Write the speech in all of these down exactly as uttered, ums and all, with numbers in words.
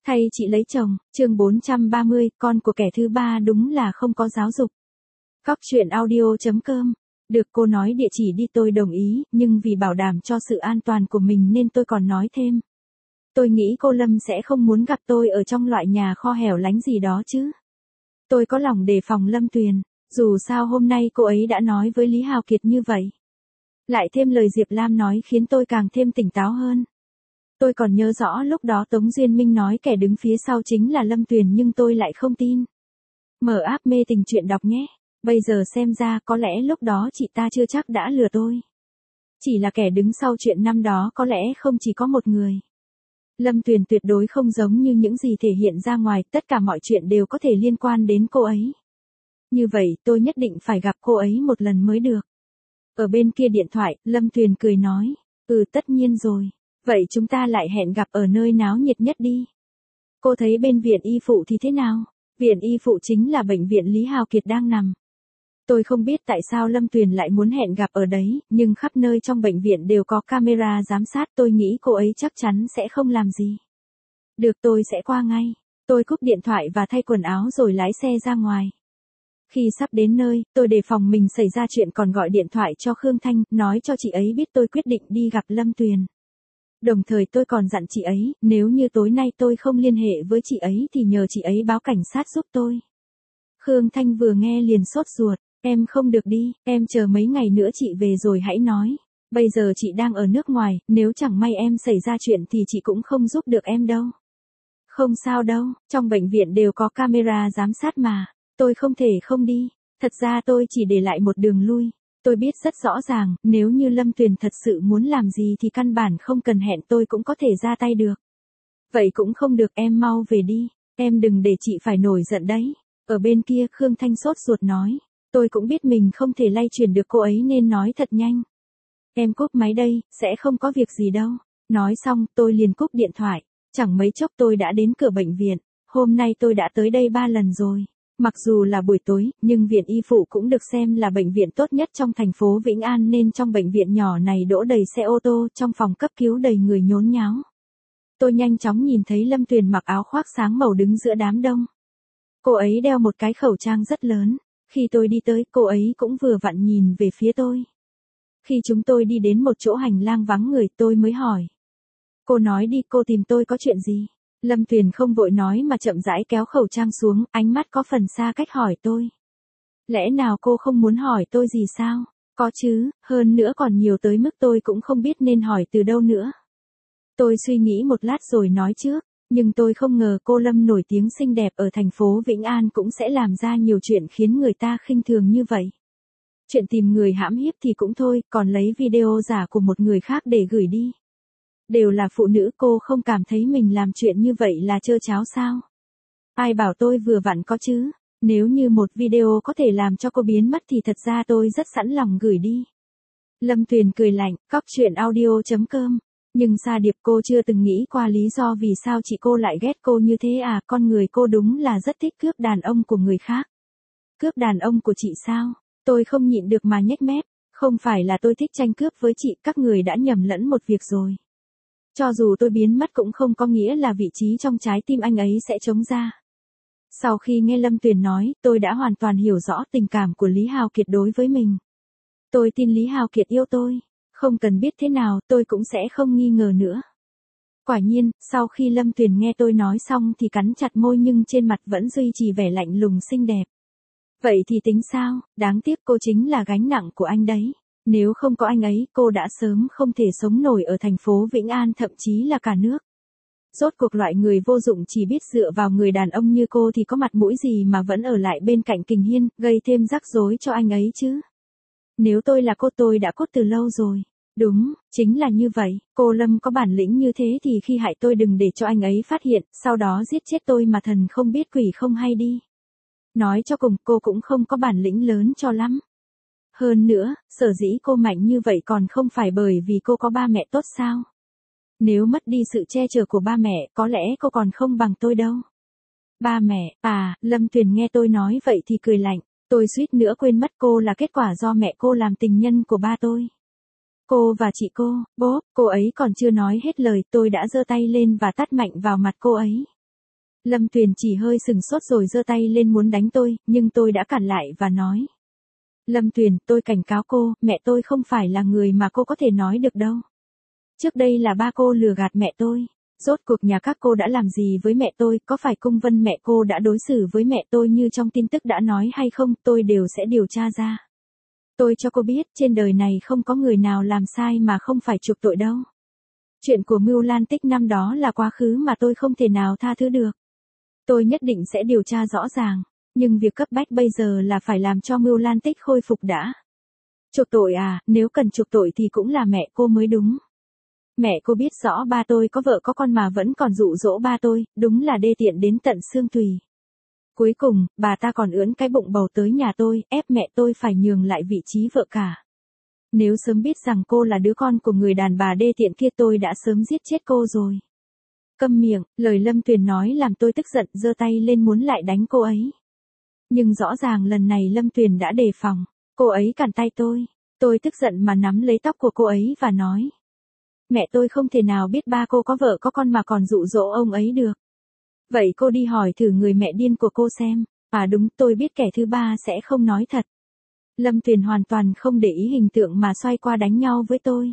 Thay chị lấy chồng, chương bốn trăm ba mươi, con của kẻ thứ ba đúng là không có giáo dục. Cóc truyện audio chấm com. Được cô nói địa chỉ đi tôi đồng ý, nhưng vì bảo đảm cho sự an toàn của mình nên tôi còn nói thêm. Tôi nghĩ cô Lâm sẽ không muốn gặp tôi ở trong loại nhà kho hẻo lánh gì đó chứ. Tôi có lòng đề phòng Lâm Tuyền, dù sao hôm nay cô ấy đã nói với Lý Hào Kiệt như vậy. Lại thêm lời Diệp Lam nói khiến tôi càng thêm tỉnh táo hơn. Tôi còn nhớ rõ lúc đó Tống Duyên Minh nói kẻ đứng phía sau chính là Lâm Tuyền nhưng tôi lại không tin. Mở app mê tình truyện đọc nhé. Bây giờ xem ra có lẽ lúc đó chị ta chưa chắc đã lừa tôi. Chỉ là kẻ đứng sau chuyện năm đó có lẽ không chỉ có một người. Lâm Tuyền tuyệt đối không giống như những gì thể hiện ra ngoài, tất cả mọi chuyện đều có thể liên quan đến cô ấy. Như vậy tôi nhất định phải gặp cô ấy một lần mới được. Ở bên kia điện thoại, Lâm Tuyền cười nói, ừ tất nhiên rồi. Vậy chúng ta lại hẹn gặp ở nơi náo nhiệt nhất đi. Cô thấy bên viện y phụ thì thế nào? Viện y phụ chính là bệnh viện Lý Hào Kiệt đang nằm. Tôi không biết tại sao Lâm Tuyền lại muốn hẹn gặp ở đấy, nhưng khắp nơi trong bệnh viện đều có camera giám sát, tôi nghĩ cô ấy chắc chắn sẽ không làm gì. Được, tôi sẽ qua ngay. Tôi cúp điện thoại và thay quần áo rồi lái xe ra ngoài. Khi sắp đến nơi, tôi đề phòng mình xảy ra chuyện còn gọi điện thoại cho Khương Thanh, nói cho chị ấy biết tôi quyết định đi gặp Lâm Tuyền. Đồng thời tôi còn dặn chị ấy, nếu như tối nay tôi không liên hệ với chị ấy thì nhờ chị ấy báo cảnh sát giúp tôi. Khương Thanh vừa nghe liền sốt ruột, em không được đi, em chờ mấy ngày nữa chị về rồi hãy nói. Bây giờ chị đang ở nước ngoài, nếu chẳng may em xảy ra chuyện thì chị cũng không giúp được em đâu. Không sao đâu, trong bệnh viện đều có camera giám sát mà, tôi không thể không đi. Thật ra tôi chỉ để lại một đường lui. Tôi biết rất rõ ràng, nếu như Lâm Tuyền thật sự muốn làm gì thì căn bản không cần hẹn tôi cũng có thể ra tay được. Vậy cũng không được, em mau về đi, em đừng để chị phải nổi giận đấy. Ở bên kia Khương Thanh sốt ruột nói, tôi cũng biết mình không thể lay chuyển được cô ấy nên nói thật nhanh. Em cúp máy đây, sẽ không có việc gì đâu. Nói xong tôi liền cúp điện thoại, chẳng mấy chốc tôi đã đến cửa bệnh viện, hôm nay tôi đã tới đây ba lần rồi. Mặc dù là buổi tối, nhưng viện y phụ cũng được xem là bệnh viện tốt nhất trong thành phố Vĩnh An nên trong bệnh viện nhỏ này đỗ đầy xe ô tô, trong phòng cấp cứu đầy người nhốn nháo. Tôi nhanh chóng nhìn thấy Lâm Tuyền mặc áo khoác sáng màu đứng giữa đám đông. Cô ấy đeo một cái khẩu trang rất lớn. Khi tôi đi tới, cô ấy cũng vừa vặn nhìn về phía tôi. Khi chúng tôi đi đến một chỗ hành lang vắng người tôi mới hỏi. Cô nói đi, cô tìm tôi có chuyện gì? Lâm Tuyền không vội nói mà chậm rãi kéo khẩu trang xuống, ánh mắt có phần xa cách hỏi tôi. Lẽ nào cô không muốn hỏi tôi gì sao? Có chứ, hơn nữa còn nhiều tới mức tôi cũng không biết nên hỏi từ đâu nữa. Tôi suy nghĩ một lát rồi nói trước, nhưng tôi không ngờ cô Lâm nổi tiếng xinh đẹp ở thành phố Vĩnh An cũng sẽ làm ra nhiều chuyện khiến người ta khinh thường như vậy. Chuyện tìm người hãm hiếp thì cũng thôi, còn lấy video giả của một người khác để gửi đi. Đều là phụ nữ, cô không cảm thấy mình làm chuyện như vậy là trơ tráo sao? Ai bảo tôi vừa vặn có chứ? Nếu như một video có thể làm cho cô biến mất thì thật ra tôi rất sẵn lòng gửi đi. Lâm Tuyền cười lạnh, cóc truyện audio chấm com. Nhưng Sa Điệp, cô chưa từng nghĩ qua lý do vì sao chị cô lại ghét cô như thế à? Con người cô đúng là rất thích cướp đàn ông của người khác. Cướp đàn ông của chị sao? Tôi không nhịn được mà nhếch mép. Không phải là tôi thích tranh cướp với chị, các người đã nhầm lẫn một việc rồi. Cho dù tôi biến mất cũng không có nghĩa là vị trí trong trái tim anh ấy sẽ trống ra. Sau khi nghe Lâm Tuyền nói, tôi đã hoàn toàn hiểu rõ tình cảm của Lý Hào Kiệt đối với mình. Tôi tin Lý Hào Kiệt yêu tôi. Không cần biết thế nào, tôi cũng sẽ không nghi ngờ nữa. Quả nhiên, sau khi Lâm Tuyền nghe tôi nói xong thì cắn chặt môi nhưng trên mặt vẫn duy trì vẻ lạnh lùng xinh đẹp. Vậy thì tính sao? Đáng tiếc cô chính là gánh nặng của anh đấy. Nếu không có anh ấy, cô đã sớm không thể sống nổi ở thành phố Vĩnh An, thậm chí là cả nước. Rốt cuộc loại người vô dụng chỉ biết dựa vào người đàn ông như cô thì có mặt mũi gì mà vẫn ở lại bên cạnh Kình Hiên, gây thêm rắc rối cho anh ấy chứ. Nếu tôi là cô tôi đã cốt từ lâu rồi. Đúng, chính là như vậy, cô Lâm có bản lĩnh như thế thì khi hại tôi đừng để cho anh ấy phát hiện, sau đó giết chết tôi mà thần không biết quỷ không hay đi. Nói cho cùng, cô cũng không có bản lĩnh lớn cho lắm. Hơn nữa, sở dĩ cô mạnh như vậy còn không phải bởi vì cô có ba mẹ tốt sao? Nếu mất đi sự che chở của ba mẹ, có lẽ cô còn không bằng tôi đâu. Ba mẹ, à, Lâm Tuyền nghe tôi nói vậy thì cười lạnh, tôi suýt nữa quên mất cô là kết quả do mẹ cô làm tình nhân của ba tôi. Cô và chị cô, bố, cô ấy còn chưa nói hết lời, tôi đã giơ tay lên và tát mạnh vào mặt cô ấy. Lâm Tuyền chỉ hơi sừng sốt rồi giơ tay lên muốn đánh tôi, nhưng tôi đã cản lại và nói. Lâm Tuyền, tôi cảnh cáo cô, mẹ tôi không phải là người mà cô có thể nói được đâu. Trước đây là ba cô lừa gạt mẹ tôi. Rốt cuộc nhà các cô đã làm gì với mẹ tôi, có phải cung vân mẹ cô đã đối xử với mẹ tôi như trong tin tức đã nói hay không, tôi đều sẽ điều tra ra. Tôi cho cô biết, trên đời này không có người nào làm sai mà không phải chuộc tội đâu. Chuyện của Mưu Lan Tích năm đó là quá khứ mà tôi không thể nào tha thứ được. Tôi nhất định sẽ điều tra rõ ràng, nhưng việc cấp bách bây giờ là phải làm cho Mưu Lan Tích khôi phục đã. Chuộc tội à, nếu cần chuộc tội thì cũng là mẹ cô mới đúng. Mẹ cô biết rõ ba tôi có vợ có con mà vẫn còn dụ dỗ ba tôi, đúng là đê tiện đến tận xương tùy. Cuối cùng, bà ta còn ưỡn cái bụng bầu tới nhà tôi, ép mẹ tôi phải nhường lại vị trí vợ cả. Nếu sớm biết rằng cô là đứa con của người đàn bà đê tiện kia tôi đã sớm giết chết cô rồi. Câm miệng, lời Lâm Tuyền nói làm tôi tức giận, giơ tay lên muốn lại đánh cô ấy. Nhưng rõ ràng lần này Lâm Tuyền đã đề phòng, cô ấy cản tay tôi. Tôi tức giận mà nắm lấy tóc của cô ấy và nói. Mẹ tôi không thể nào biết ba cô có vợ có con mà còn dụ dỗ ông ấy được. Vậy cô đi hỏi thử người mẹ điên của cô xem. À đúng, tôi biết kẻ thứ ba sẽ không nói thật. Lâm Tuyền hoàn toàn không để ý hình tượng mà xoay qua đánh nhau với tôi.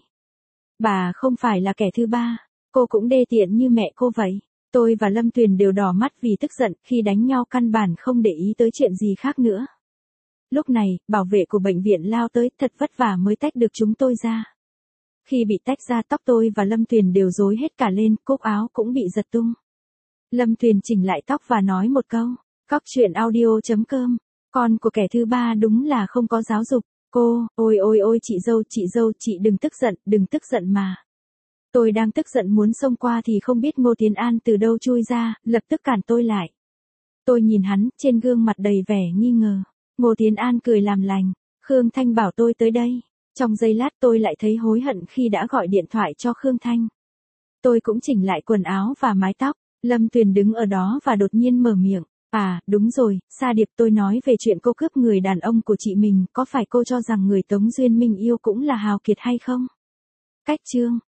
Bà không phải là kẻ thứ ba, cô cũng đê tiện như mẹ cô vậy. Tôi và Lâm Tuyền đều đỏ mắt vì tức giận, khi đánh nhau căn bản không để ý tới chuyện gì khác nữa. Lúc này, bảo vệ của bệnh viện lao tới, thật vất vả mới tách được chúng tôi ra. Khi bị tách ra, tóc tôi và Lâm Tuyền đều rối hết cả lên, cúc áo cũng bị giật tung. Lâm Tuyền chỉnh lại tóc và nói một câu. Cóc truyện audio chấm com. Con của kẻ thứ ba đúng là không có giáo dục. Cô, ôi ôi ôi chị dâu, chị dâu, chị đừng tức giận, đừng tức giận mà. Tôi đang tức giận muốn xông qua thì không biết Ngô Tiến An từ đâu chui ra, lập tức cản tôi lại. Tôi nhìn hắn, trên gương mặt đầy vẻ nghi ngờ. Ngô Tiến An cười làm lành. Khương Thanh bảo tôi tới đây. Trong giây lát tôi lại thấy hối hận khi đã gọi điện thoại cho Khương Thanh. Tôi cũng chỉnh lại quần áo và mái tóc. Lâm Tuyền đứng ở đó và đột nhiên mở miệng. À, đúng rồi, Sa Điệp, tôi nói về chuyện cô cướp người đàn ông của chị mình, có phải cô cho rằng người Tống Duyên Minh yêu cũng là hào kiệt hay không? Cách chương.